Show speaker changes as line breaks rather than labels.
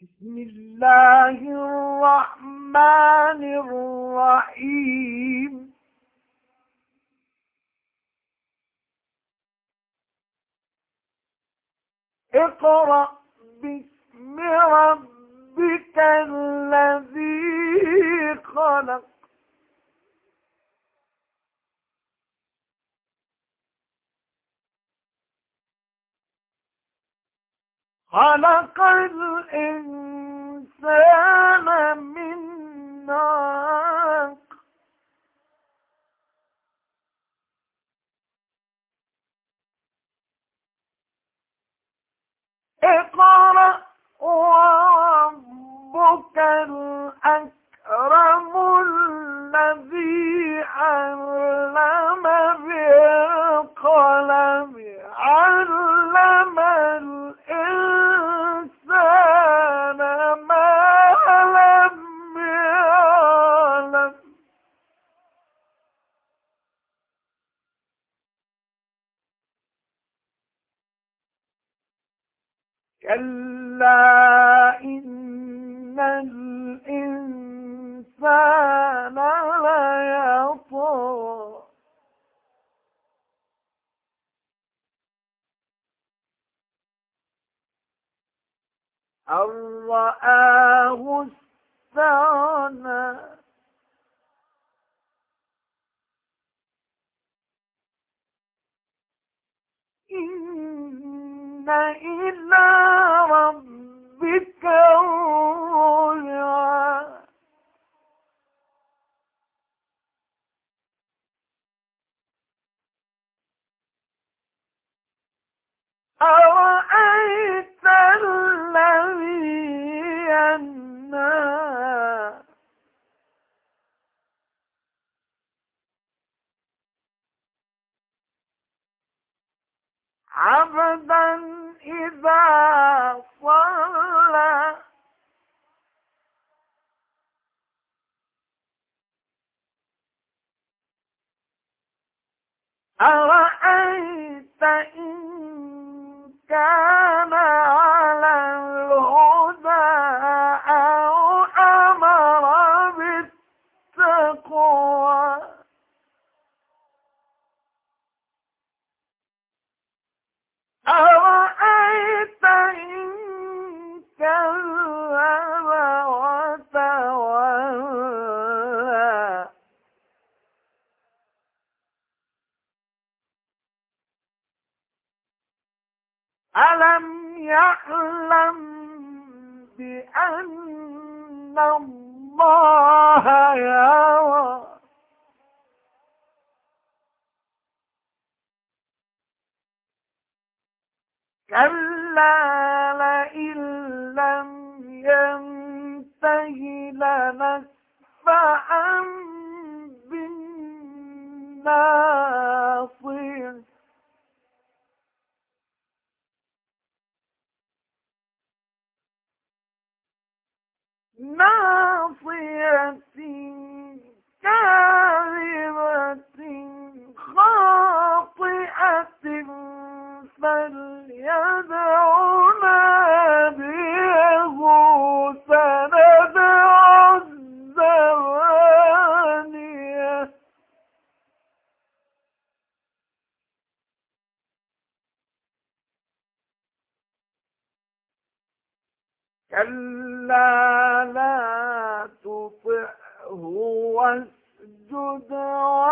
بسم الله الرحمن الرحيم اقرأ باسم ربك الذي خلق خلق الإنسان من علق اقرأ وربك الأكرم الذي علم بالقلم علم الإنسان ما لم يعلم كلا إن الإنسان ليطغى أن رآه استغنى إن إلى ربك الرجعى أرأيت الذي ينهى عبدا إذا صلى أرأيت إن كان على الهدى أو أمر بالتقوى أرأيت إن كذب وتولى ألم يعلم بأن الله يرى كلا لئن لم ينته لنسفعا بالناصية ناصية كاذبة خاطئة فليدع ناديه سندع الزبانية كلا لا تطعه واسجد